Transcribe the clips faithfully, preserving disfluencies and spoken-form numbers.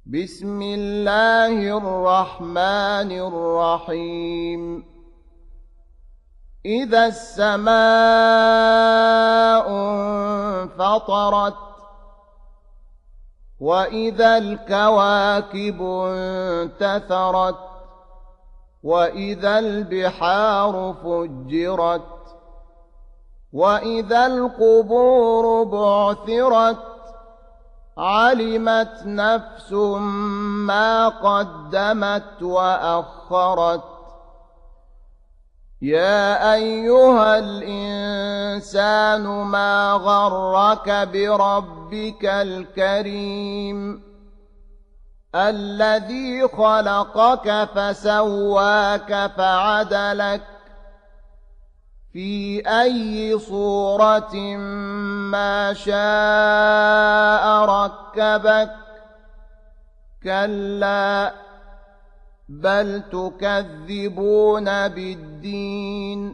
بسم الله الرحمن الرحيم إذا السماء انفطرت وإذا الكواكب انتثرت وإذا البحار فجرت وإذا القبور بعثرت علمت نفس ما قدمت وأخرت يا أيها الإنسان ما غرك بربك الكريم الذي خلقك فسواك فعدلك في أي صورة ما شاء ركبك كلا بل تكذبون بالدين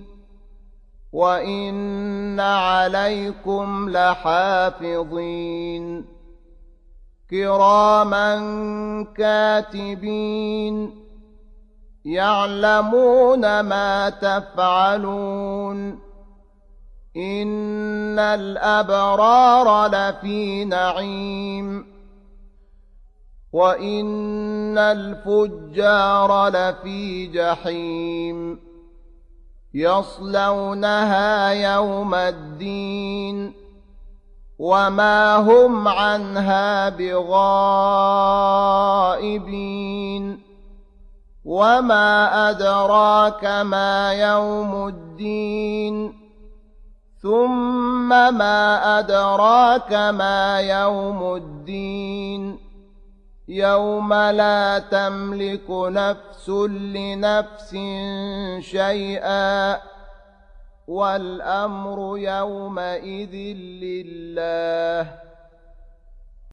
وإن عليكم لحافظين كراما كاتبين يعلمون ما تفعلون إن الأبرار لفي نعيم وإن الفجار لفي جحيم يصلونها يوم الدين وما هم عنها بغائبين وما أدراك ما يوم الدين ثم ما أدراك ما يوم الدين يوم لا تملك نفس لنفس شيئا والأمر يومئذ لله